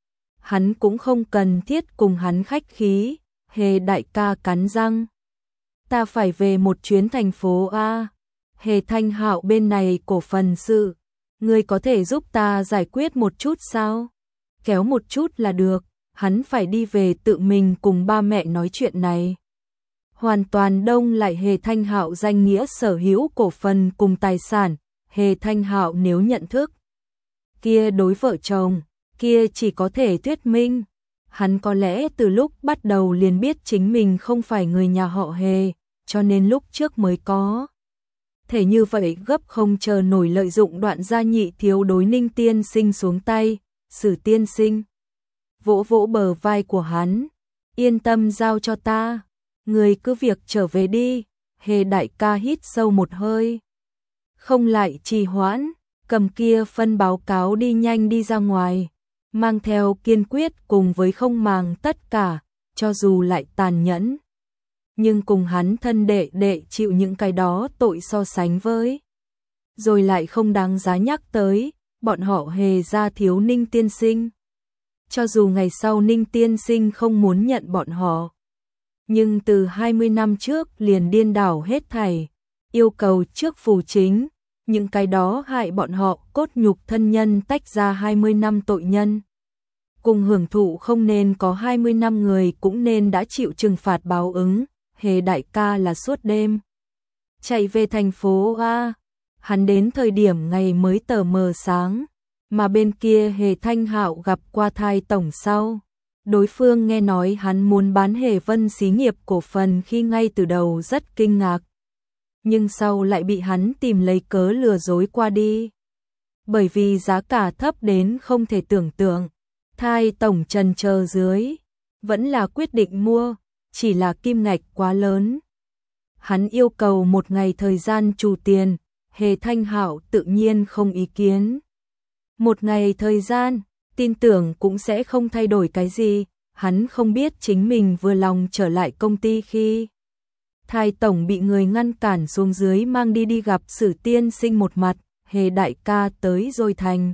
hắn cũng không cần thiết cùng hắn khách khí. Hề đại ca cắn răng, ta phải về một chuyến thành phố A. Hề Thanh Hạo bên này cổ phần sự, ngươi có thể giúp ta giải quyết một chút sao? Kéo một chút là được, hắn phải đi về tự mình cùng ba mẹ nói chuyện này. Hoàn toàn đông lại Hề Thanh Hạo danh nghĩa sở hữu cổ phần cùng tài sản. Hề Thanh Hạo nếu nhận thức kia đối vợ chồng, kia chỉ có thể thuyết minh Hắn có lẽ từ lúc bắt đầu liền biết chính mình không phải người nhà họ Hề, cho nên lúc trước mới có thể như vậy gấp không chờ nổi lợi dụng đoạn gia nhị thiếu đối Ninh tiên sinh xuống tay. Sử tiên sinh vỗ vỗ bờ vai của hắn, yên tâm giao cho ta, người cứ việc trở về đi. Hề đại ca hít sâu một hơi, không lại trì hoãn, cầm kia phân báo cáo đi nhanh đi ra ngoài, mang theo kiên quyết cùng với không màng tất cả, cho dù lại tàn nhẫn, nhưng cùng hắn thân đệ đệ chịu những cái đó tội so sánh với, rồi lại không đáng giá nhắc tới, bọn họ Hề gia thiếu Ninh tiên sinh. Cho dù ngày sau Ninh tiên sinh không muốn nhận bọn họ, nhưng từ hai mươi năm trước liền điên đảo hết thảy, yêu cầu trước phù chính, những cái đó hại bọn họ cốt nhục thân nhân tách ra hai mươi năm tội nhân. Cùng hưởng thụ không nên có hai mươi năm người cũng nên đã chịu trừng phạt báo ứng. Hề đại ca là suốt đêm chạy về thành phố A, hắn đến thời điểm ngày mới tờ mờ sáng, mà bên kia Hề Thanh Hạo gặp qua Thai tổng sau. Đối phương nghe nói hắn muốn bán Hề Vân xí nghiệp cổ phần khi ngay từ đầu rất kinh ngạc, nhưng sau lại bị hắn tìm lấy cớ lừa dối qua đi. Bởi vì giá cả thấp đến không thể tưởng tượng, Thai tổng trần chờ dưới, vẫn là quyết định mua, chỉ là kim ngạch quá lớn. Hắn yêu cầu một ngày thời gian trù tiền, Hề Thanh Hạo tự nhiên không ý kiến. Một ngày thời gian, tin tưởng cũng sẽ không thay đổi cái gì, hắn không biết chính mình vừa lòng trở lại công ty khi Thai tổng bị người ngăn cản xuống dưới mang đi đi gặp Sử tiên sinh một mặt. Hề đại ca tới rồi thành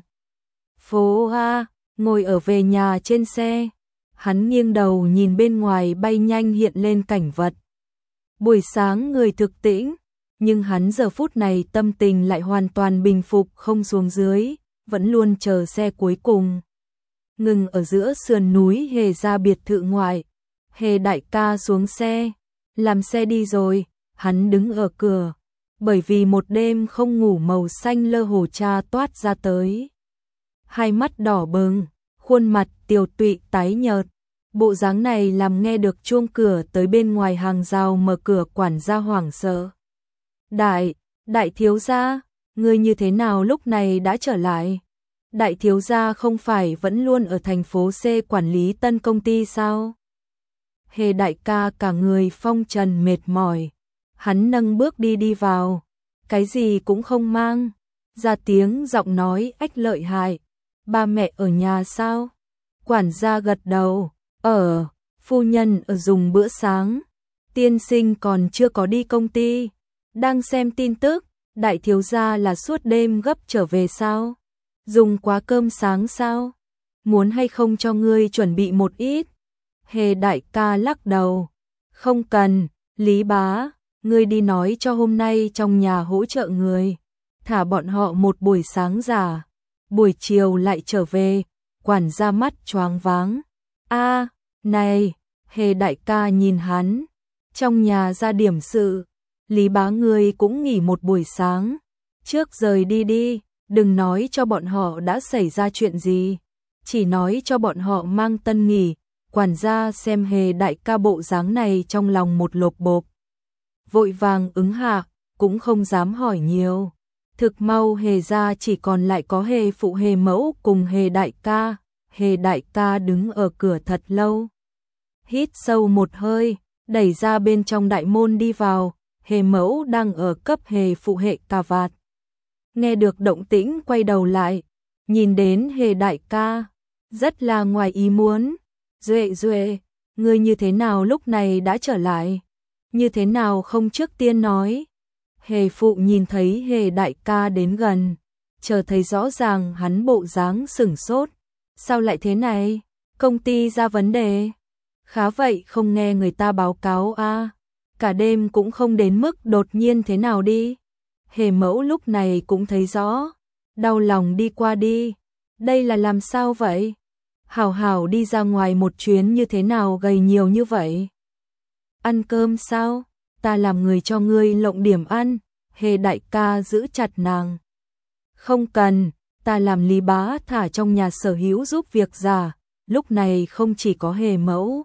phố A, ngồi ở về nhà trên xe, hắn nghiêng đầu nhìn bên ngoài bay nhanh hiện lên cảnh vật. Buổi sáng người thực tĩnh, nhưng hắn giờ phút này tâm tình lại hoàn toàn bình phục không xuống dưới, vẫn luôn chờ xe cuối cùng. Ngừng ở giữa sườn núi Hề gia biệt thự ngoại, Hề đại ca xuống xe, làm xe đi rồi, hắn đứng ở cửa, bởi vì một đêm không ngủ màu xanh lơ hồ cha toát ra tới. Hai mắt đỏ bừng, khuôn mặt tiều tụy tái nhợt, bộ dáng này làm nghe được chuông cửa tới bên ngoài hàng rào mở cửa quản gia hoảng sợ. Đại, đại thiếu gia, ngươi như thế nào lúc này đã trở lại? Đại thiếu gia không phải vẫn luôn ở thành phố C quản lý tân công ty sao? Hề đại ca cả người phong trần mệt mỏi, hắn nâng bước đi đi vào, cái gì cũng không mang, ra tiếng giọng nói ách lợi hại. Ba mẹ ở nhà sao? Quản gia gật đầu, ở, phu nhân ở dùng bữa sáng, tiên sinh còn chưa có đi công ty, đang xem tin tức. Đại thiếu gia là suốt đêm gấp trở về sao? Dùng quá cơm sáng sao? Muốn hay không cho ngươi chuẩn bị một ít? Hề đại ca lắc đầu, không cần, Lý bá, ngươi đi nói cho hôm nay trong nhà hỗ trợ người, thả bọn họ một buổi sáng giả, buổi chiều lại trở về. Quản gia mắt choáng váng, a, này, Hề đại ca nhìn hắn, trong nhà ra điểm sự, Lý bá ngươi cũng nghỉ một buổi sáng, trước rời đi đi, đừng nói cho bọn họ đã xảy ra chuyện gì, chỉ nói cho bọn họ mang tân nghỉ. Quản gia xem Hề đại ca bộ dáng này trong lòng một lộp bộp, vội vàng ứng hạ, cũng không dám hỏi nhiều. Thực mau Hề gia chỉ còn lại có Hề phụ Hề mẫu cùng Hề đại ca. Hề đại ca đứng ở cửa thật lâu, hít sâu một hơi, đẩy ra bên trong đại môn đi vào. Hề mẫu đang ở cấp Hề phụ hệ cà vạt, nghe được động tĩnh quay đầu lại, nhìn đến Hề đại ca, rất là ngoài ý muốn. Duệ Duệ, ngươi như thế nào lúc này đã trở lại? Như thế nào không trước tiên nói? Hề phụ nhìn thấy Hề đại ca đến gần, chờ thấy rõ ràng hắn bộ dáng sửng sốt. Sao lại thế này? Công ty ra vấn đề? Khá vậy không nghe người ta báo cáo a, à? Cả đêm cũng không đến mức đột nhiên thế nào đi. Hề mẫu lúc này cũng thấy rõ, đau lòng đi qua đi. Đây là làm sao vậy? Hảo hảo đi ra ngoài một chuyến như thế nào gầy nhiều như vậy? Ăn cơm sao? Ta làm người cho ngươi lộng điểm ăn. Hề đại ca giữ chặt nàng. Không cần, ta làm Lý bá thả trong nhà sở hữu giúp việc giả, lúc này không chỉ có Hề mẫu,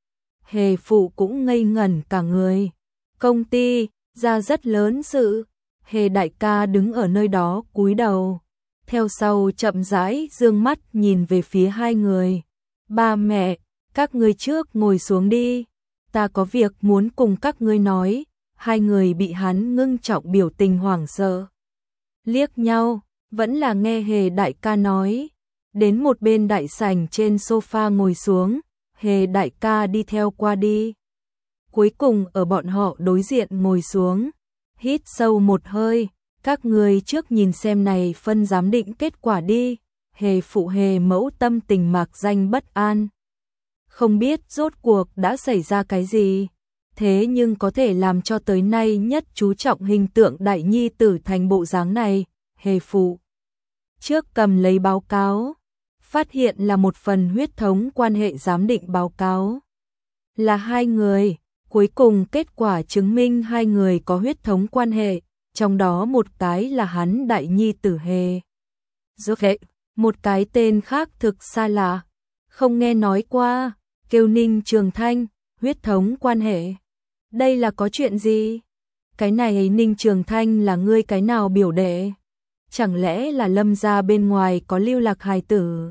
Hề phụ cũng ngây ngẩn cả người. Công ty ra rất lớn sự. Hề đại ca đứng ở nơi đó cúi đầu, theo sau chậm rãi dương mắt nhìn về phía hai người. Ba mẹ, các ngươi trước ngồi xuống đi, ta có việc muốn cùng các ngươi nói. Hai người bị hắn ngưng trọng biểu tình hoảng sợ, liếc nhau, vẫn là nghe Hề đại ca nói. Đến một bên đại sảnh trên sofa ngồi xuống, Hề đại ca đi theo qua đi. Cuối cùng ở bọn họ đối diện ngồi xuống, hít sâu một hơi, các người trước nhìn xem này phân giám định kết quả đi. Hề phụ Hề mẫu tâm tình mạc danh bất an. Không biết rốt cuộc đã xảy ra cái gì, thế nhưng có thể làm cho tới nay nhất chú trọng hình tượng đại nhi tử thành bộ dáng này. Hề phụ trước cầm lấy báo cáo, phát hiện là một phần huyết thống quan hệ giám định báo cáo. Là hai người, cuối cùng kết quả chứng minh hai người có huyết thống quan hệ, trong đó một cái là hắn đại nhi tử Hề Duệ, một cái tên khác thực xa lạ, không nghe nói qua, kêu Ninh Trường Thanh. Huyết thống quan hệ, đây là có chuyện gì? Cái này Ninh Trường Thanh là ngươi cái nào biểu đệ? Chẳng lẽ là Lâm gia bên ngoài có lưu lạc hài tử?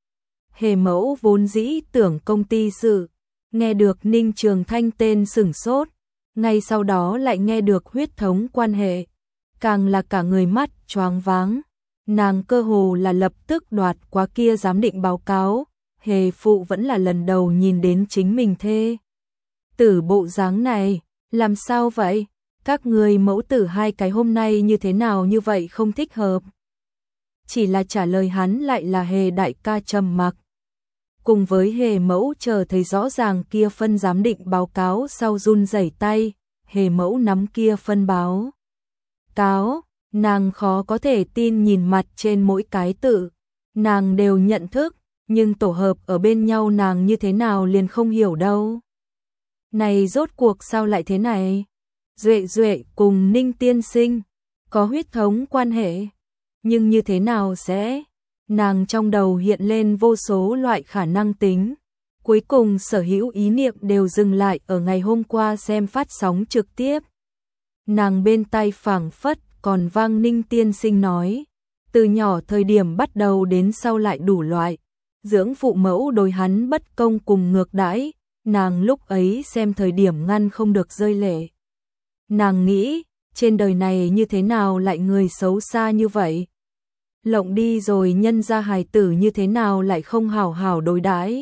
Hề mẫu vốn dĩ tưởng công ty sự, nghe được Ninh Trường Thanh tên sửng sốt, ngay sau đó lại nghe được huyết thống quan hệ, càng là cả người mắt choáng váng. Nàng cơ hồ là lập tức đoạt qua kia giám định báo cáo. Hề phụ vẫn là lần đầu nhìn đến chính mình thê tử bộ dáng này, làm sao vậy? Các người mẫu tử hai cái hôm nay như thế nào như vậy không thích hợp? Chỉ là trả lời hắn lại là Hề đại ca trầm mặc. Cùng với Hề mẫu chờ thấy rõ ràng kia phân giám định báo cáo sau run rẩy tay, Hề mẫu nắm kia phân báo cáo, nàng khó có thể tin nhìn mặt trên mỗi cái tự, nàng đều nhận thức, nhưng tổ hợp ở bên nhau nàng như thế nào liền không hiểu đâu. Này rốt cuộc sao lại thế này? Duệ Duệ cùng Ninh tiên sinh có huyết thống quan hệ, nhưng như thế nào sẽ? Nàng trong đầu hiện lên vô số loại khả năng tính. Cuối cùng sở hữu ý niệm đều dừng lại ở ngày hôm qua xem phát sóng trực tiếp. Nàng bên tai phảng phất còn vang Ninh tiên sinh nói, từ nhỏ thời điểm bắt đầu đến sau lại đủ loại dưỡng phụ mẫu đối hắn bất công cùng ngược đãi, nàng lúc ấy xem thời điểm ngăn không được rơi lệ. Nàng nghĩ, trên đời này như thế nào lại người xấu xa như vậy? Lộng đi rồi nhân ra hài tử như thế nào lại không hảo hảo đối đãi?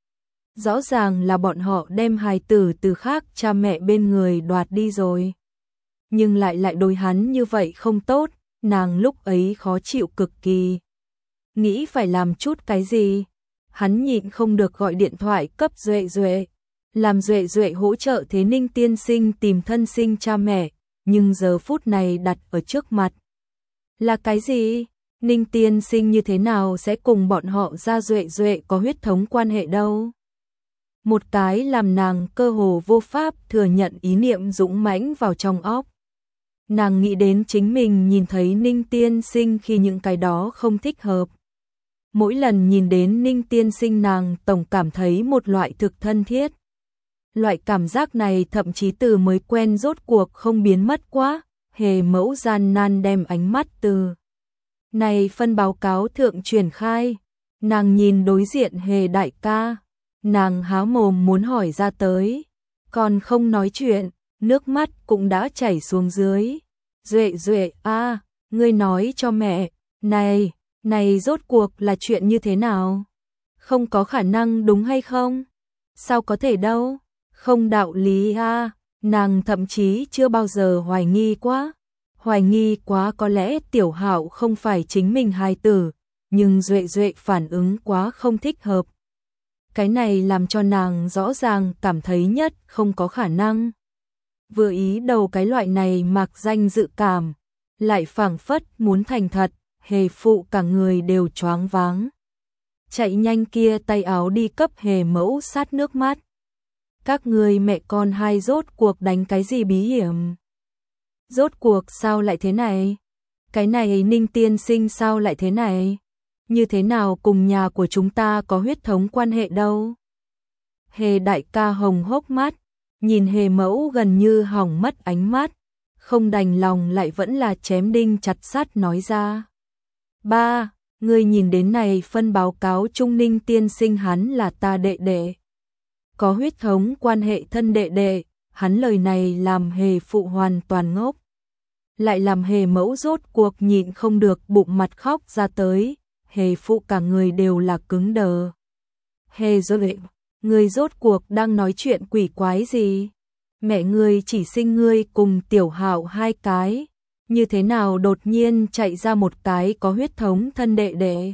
Rõ ràng là bọn họ đem hài tử từ khác cha mẹ bên người đoạt đi rồi. Nhưng lại lại đối hắn như vậy không tốt, nàng lúc ấy khó chịu cực kỳ. Nghĩ phải làm chút cái gì? Hắn nhịn không được gọi điện thoại cấp Duệ Duệ, làm Duệ Duệ hỗ trợ thế Ninh tiên sinh tìm thân sinh cha mẹ, nhưng giờ phút này đặt ở trước mặt. Là cái gì? Ninh tiên sinh như thế nào sẽ cùng bọn họ ra Duệ Duệ có huyết thống quan hệ đâu? Một cái làm nàng cơ hồ vô pháp thừa nhận ý niệm dũng mãnh vào trong óc. Nàng nghĩ đến chính mình nhìn thấy Ninh tiên sinh khi những cái đó không thích hợp. Mỗi lần nhìn đến Ninh tiên sinh nàng tổng cảm thấy một loại thực thân thiết. Loại cảm giác này thậm chí từ mới quen rốt cuộc không biến mất quá. Hề mẫu gian nan đem ánh mắt từ này phân báo cáo thượng truyền khai. Nàng nhìn đối diện Hề đại ca, nàng há mồm muốn hỏi ra tới, còn không nói chuyện, nước mắt cũng đã chảy xuống dưới. Duệ Duệ a, ngươi nói cho mẹ, này, này rốt cuộc là chuyện như thế nào? Không có khả năng đúng hay không? Sao có thể đâu? Không đạo lý a, nàng thậm chí chưa bao giờ hoài nghi quá. Hoài nghi quá có lẽ Tiểu Hạo không phải chính mình hài tử, nhưng Duệ Duệ phản ứng quá không thích hợp. Cái này làm cho nàng rõ ràng cảm thấy nhất không có khả năng. Vừa ý đầu cái loại này mạc danh dự cảm, lại phảng phất muốn thành thật, Hề phụ cả người đều choáng váng. Chạy nhanh kia tay áo đi cấp Hề mẫu sát nước mắt. Các người mẹ con hai rốt cuộc đánh cái gì bí hiểm? Rốt cuộc sao lại thế này? Cái này Ninh tiên sinh sao lại thế này? như thế nào cùng nhà của chúng ta có huyết thống quan hệ đâu. Hề đại ca hồng hốc mắt, nhìn Hề mẫu gần như hỏng mất ánh mắt, không đành lòng lại vẫn là chém đinh chặt sắt nói ra. Ba, ngươi nhìn đến này phân báo cáo Trung Ninh tiên sinh hắn là ta đệ đệ. Có huyết thống quan hệ thân đệ đệ, hắn lời này làm Hề phụ hoàn toàn ngốc. Lại làm Hề mẫu rốt cuộc nhịn không được bụng mặt khóc ra tới, Hề phụ cả người đều là cứng đờ. Hề rồi, ngươi rốt cuộc đang nói chuyện quỷ quái gì? Mẹ ngươi chỉ sinh ngươi cùng Tiểu Hạo hai cái, như thế nào đột nhiên chạy ra một cái có huyết thống thân đệ đệ?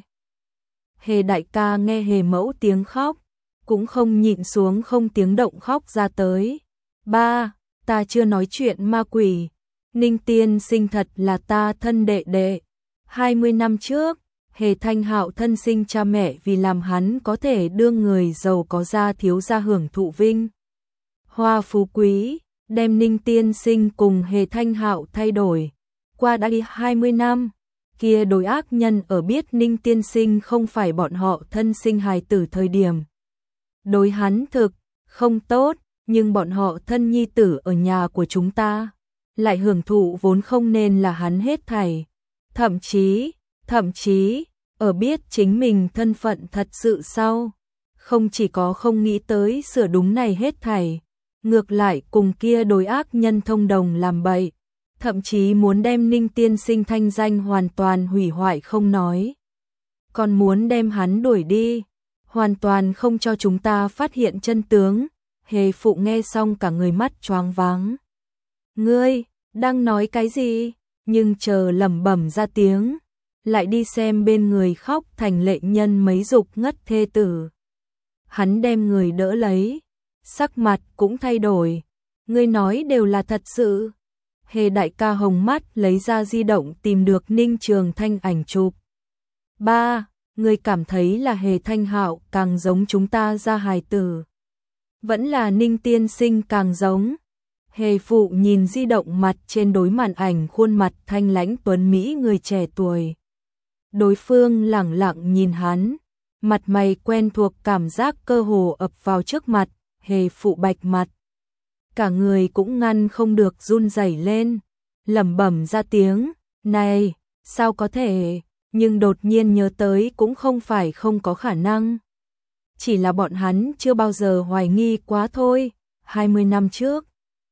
Hề đại ca nghe Hề mẫu tiếng khóc, cũng không nhịn xuống không tiếng động khóc ra tới. Ba, ta chưa nói chuyện ma quỷ, Ninh tiên sinh thật là ta thân đệ đệ. hai mươi năm trước, Hề Thanh Hạo thân sinh cha mẹ vì làm hắn có thể đưa người giàu có gia thiếu gia hưởng thụ vinh hoa phú quý, đem Ninh tiên sinh cùng Hề Thanh Hạo thay đổi. Qua đã đi hai mươi năm, kia đối ác nhân ở biết Ninh tiên sinh không phải bọn họ thân sinh hài tử thời điểm. Đối hắn thực không tốt, nhưng bọn họ thân nhi tử ở nhà của chúng ta lại hưởng thụ vốn không nên là hắn hết thảy. Thậm chí, thậm chí, ở biết chính mình thân phận thật sự sau, không chỉ có không nghĩ tới sửa đúng này hết thảy, ngược lại cùng kia đối ác nhân thông đồng làm bậy, thậm chí muốn đem Ninh tiên sinh thanh danh hoàn toàn hủy hoại không nói. Còn muốn đem hắn đuổi đi, hoàn toàn không cho chúng ta phát hiện chân tướng. Hề phụ nghe xong cả người mắt choáng váng. Ngươi, đang nói cái gì? Nhưng chờ lẩm bẩm ra tiếng, lại đi xem bên người khóc thành lệ nhân mấy dục ngất thê tử. Hắn đem người đỡ lấy, sắc mặt cũng thay đổi. Ngươi nói đều là thật sự. Hề đại ca hồng mắt lấy ra di động tìm được Ninh Trường Thanh ảnh chụp. Ba, ngươi cảm thấy là Hề Thanh Hạo càng giống chúng ta ra hài tử, vẫn là Ninh tiên sinh càng giống? Hề phụ nhìn di động mặt trên đối màn ảnh khuôn mặt thanh lãnh tuấn Mỹ người trẻ tuổi. Đối phương lẳng lặng nhìn hắn, mặt mày quen thuộc cảm giác cơ hồ ập vào trước mặt, Hề phụ bạch mặt. Cả người cũng ngăn không được run rẩy lên, lẩm bẩm ra tiếng, này, sao có thể, nhưng đột nhiên nhớ tới cũng không phải không có khả năng. Chỉ là bọn hắn chưa bao giờ hoài nghi quá thôi. hai mươi năm trước,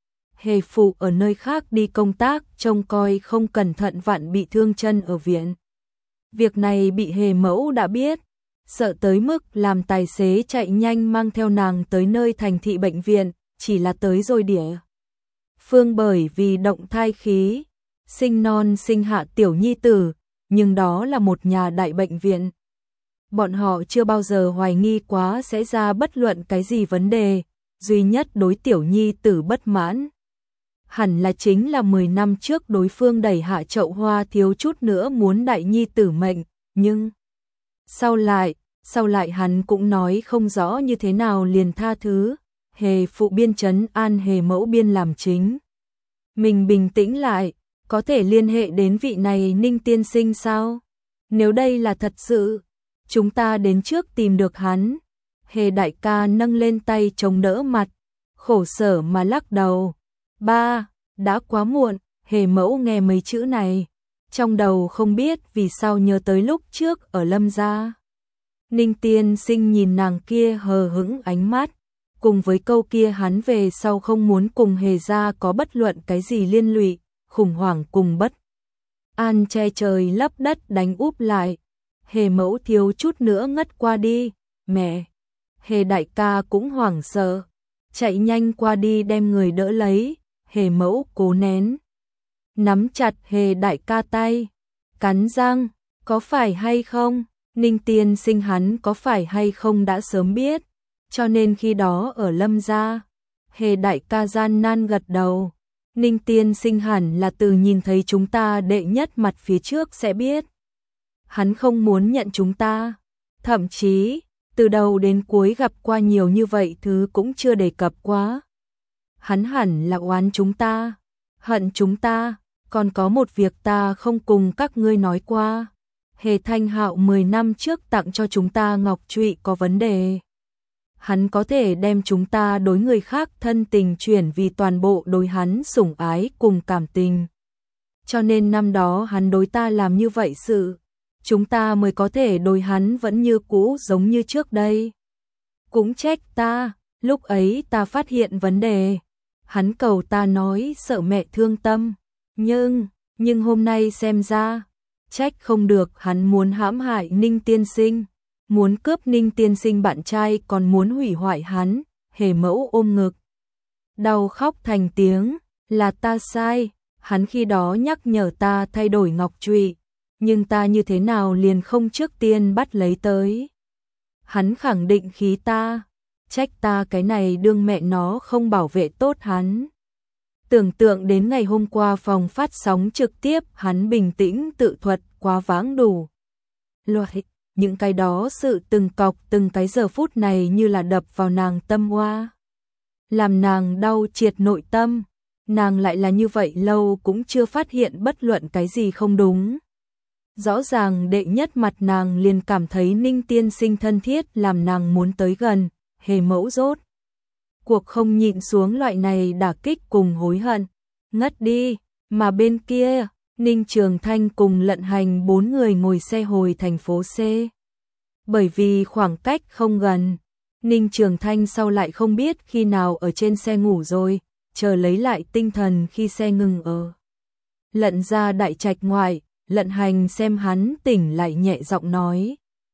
Hề phụ ở nơi khác đi công tác, trông coi không cẩn thận vặn bị thương chân ở viện. Việc này bị Hề mẫu đã biết, sợ tới mức làm tài xế chạy nhanh mang theo nàng tới nơi thành thị bệnh viện, chỉ là tới rồi địa phương bởi vì động thai khí, sinh non sinh hạ tiểu nhi tử, nhưng đó là một nhà đại bệnh viện. Bọn họ chưa bao giờ hoài nghi quá sẽ ra bất luận cái gì vấn đề, duy nhất đối tiểu nhi tử bất mãn. Hẳn là chính là mười năm trước đối phương đẩy hạ chậu hoa thiếu chút nữa muốn đại nhi tử mệnh, nhưng sau lại, sau lại hắn cũng nói không rõ như thế nào liền tha thứ. Hề phụ biên trấn an Hề mẫu biên làm chính. Mình bình tĩnh lại, có thể liên hệ đến vị này Ninh tiên sinh sao? Nếu đây là thật sự, chúng ta đến trước tìm được hắn. Hề đại ca nâng lên tay chống đỡ mặt, khổ sở mà lắc đầu. Ba, đã quá muộn. Hề mẫu nghe mấy chữ này, trong đầu không biết vì sao nhớ tới lúc trước ở Lâm gia. Ninh tiên sinh nhìn nàng kia hờ hững ánh mắt, cùng với câu kia hắn về sau không muốn cùng Hề gia có bất luận cái gì liên lụy, khủng hoảng cùng bất an che trời lấp đất đánh úp lại. Hề mẫu thiếu chút nữa ngất qua đi. Mẹ! Hề đại ca cũng hoảng sợ, chạy nhanh qua đi đem người đỡ lấy. Hề mẫu cố nén, nắm chặt Hề đại ca tay, cắn răng, có phải hay không? Ninh tiên sinh hắn có phải hay không đã sớm biết, cho nên khi đó ở Lâm gia. Hề đại ca gian nan gật đầu. Ninh tiên sinh hẳn là từ nhìn thấy chúng ta đệ nhất mặt phía trước sẽ biết. Hắn không muốn nhận chúng ta, thậm chí từ đầu đến cuối gặp qua nhiều như vậy thứ cũng chưa đề cập quá. Hắn hẳn là oán chúng ta, hận chúng ta, còn có một việc ta không cùng các ngươi nói qua. Hề Thanh Hạo mười năm trước tặng cho chúng ta ngọc trụy có vấn đề. Hắn có thể đem chúng ta đối người khác thân tình chuyển vì toàn bộ đối hắn sủng ái cùng cảm tình. Cho nên năm đó hắn đối ta làm như vậy sự, chúng ta mới có thể đối hắn vẫn như cũ giống như trước đây. Cũng trách ta, lúc ấy ta phát hiện vấn đề. Hắn cầu ta nói sợ mẹ thương tâm, nhưng, nhưng hôm nay xem ra, trách không được hắn muốn hãm hại Ninh tiên sinh, muốn cướp Ninh tiên sinh bạn trai còn muốn hủy hoại hắn. Hề Mẫu ôm ngực, đau khóc thành tiếng, là ta sai, hắn khi đó nhắc nhở ta thay đổi ngọc trụy, nhưng ta như thế nào liền không trước tiên bắt lấy tới. Hắn khẳng định khí ta, trách ta cái này đương mẹ nó không bảo vệ tốt hắn. Tưởng tượng đến ngày hôm qua phòng phát sóng trực tiếp hắn bình tĩnh tự thuật quá vãng đủ. Loại, những cái đó sự từng cọc từng cái giờ phút này như là đập vào nàng tâm hoa. Làm nàng đau triệt nội tâm, nàng lại là như vậy lâu cũng chưa phát hiện bất luận cái gì không đúng. Rõ ràng đệ nhất mặt nàng liền cảm thấy Ninh tiên sinh thân thiết làm nàng muốn tới gần. Hề Mẫu rốt cuộc không nhịn xuống loại này đả kích cùng hối hận, ngất đi. Mà bên kia, Ninh Trường Thanh cùng Lận Hành bốn người ngồi xe hồi thành phố C. Bởi vì khoảng cách không gần, Ninh Trường Thanh sau lại không biết khi nào ở trên xe ngủ rồi, chờ lấy lại tinh thần khi xe ngừng ở Lận gia đại trạch ngoại. Lận Hành xem hắn tỉnh lại nhẹ giọng nói: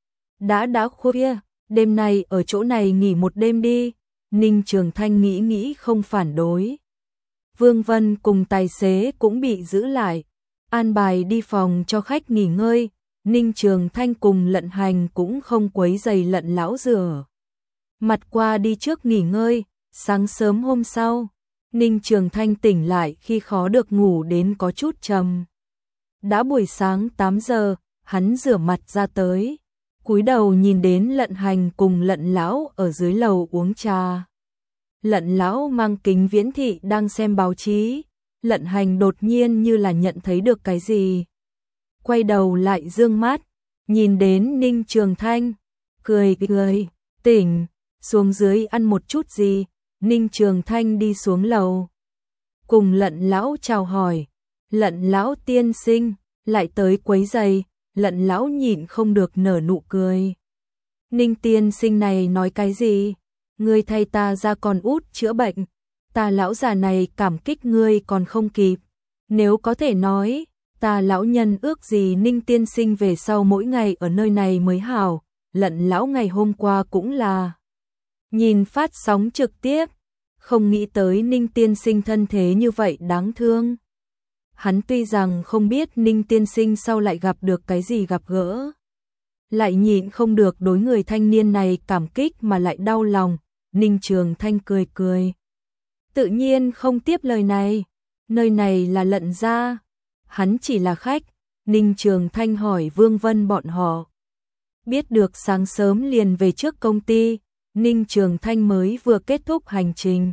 Đã đã khuya, đêm nay ở chỗ này nghỉ một đêm đi. Ninh Trường Thanh nghĩ nghĩ không phản đối. Vương Vân cùng tài xế cũng bị giữ lại, an bài đi phòng cho khách nghỉ ngơi. Ninh Trường Thanh cùng Lận Hành cũng không quấy rầy Lận lão rửa mặt qua đi trước nghỉ ngơi. Sáng sớm hôm sau, Ninh Trường Thanh tỉnh lại khi khó được ngủ đến có chút trầm. Đã buổi sáng tám giờ, hắn rửa mặt ra tới, cúi đầu nhìn đến Lận Hành cùng Lận lão ở dưới lầu uống trà. Lận lão mang kính viễn thị đang xem báo chí. Lận Hành đột nhiên như là nhận thấy được cái gì, quay đầu lại dương mắt, nhìn đến Ninh Trường Thanh, cười cười, tỉnh, xuống dưới ăn một chút gì. Ninh Trường Thanh đi xuống lầu, cùng Lận lão chào hỏi. Lận lão tiên sinh, lại tới quấy giày. Lận lão nhịn không được nở nụ cười. Ninh tiên sinh này nói cái gì? Ngươi thay ta ra con út chữa bệnh, ta lão già này cảm kích ngươi còn không kịp. Nếu có thể nói, ta lão nhân ước gì Ninh tiên sinh về sau mỗi ngày ở nơi này mới hảo. Lận lão ngày hôm qua cũng là nhìn phát sóng trực tiếp, không nghĩ tới Ninh tiên sinh thân thế như vậy đáng thương. Hắn tuy rằng không biết Ninh tiên sinh sau lại gặp được cái gì gặp gỡ, lại nhịn không được đối người thanh niên này cảm kích mà lại đau lòng. Ninh Trường Thanh cười cười, tự nhiên không tiếp lời này. Nơi này là Lận gia, hắn chỉ là khách. Ninh Trường Thanh hỏi Vương Vân bọn họ, biết được sáng sớm liền về trước công ty. Ninh Trường Thanh mới vừa kết thúc hành trình,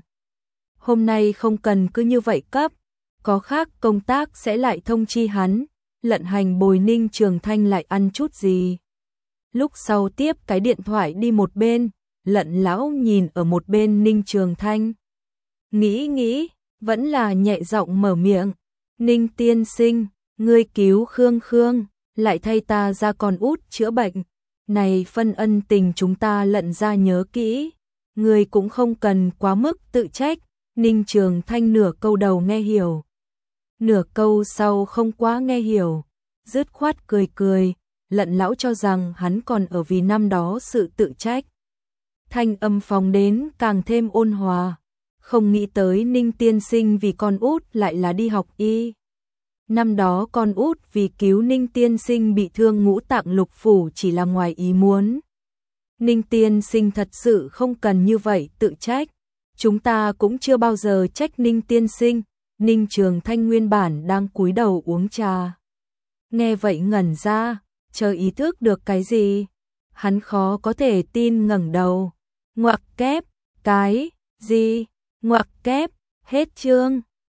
hôm nay không cần cứ như vậy cấp, có khác công tác sẽ lại thông chi hắn. Lận Hành bồi Ninh Trường Thanh lại ăn chút gì, lúc sau tiếp cái điện thoại đi một bên. Lận lão nhìn ở một bên Ninh Trường Thanh, nghĩ nghĩ, vẫn là nhẹ giọng mở miệng: Ninh tiên sinh, ngươi cứu Khương Khương, lại thay ta ra con út chữa bệnh, này phân ân tình chúng ta Lận gia nhớ kỹ, ngươi cũng không cần quá mức tự trách. Ninh Trường Thanh nửa câu đầu nghe hiểu, nửa câu sau không quá nghe hiểu, dứt khoát cười cười. Lận lão cho rằng hắn còn ở vì năm đó sự tự trách, thanh âm phóng đến càng thêm ôn hòa. Không nghĩ tới Ninh tiên sinh vì con út lại là đi học y. Năm đó con út vì cứu Ninh tiên sinh bị thương ngũ tạng lục phủ chỉ là ngoài ý muốn. Ninh tiên sinh thật sự không cần như vậy tự trách, chúng ta cũng chưa bao giờ trách Ninh tiên sinh. Ninh Trường Thanh nguyên bản đang cúi đầu uống trà, nghe vậy ngẩn ra, chờ ý thức được cái gì, hắn khó có thể tin ngẩng đầu. Ngoặc kép, cái gì? Ngoặc kép, hết chương.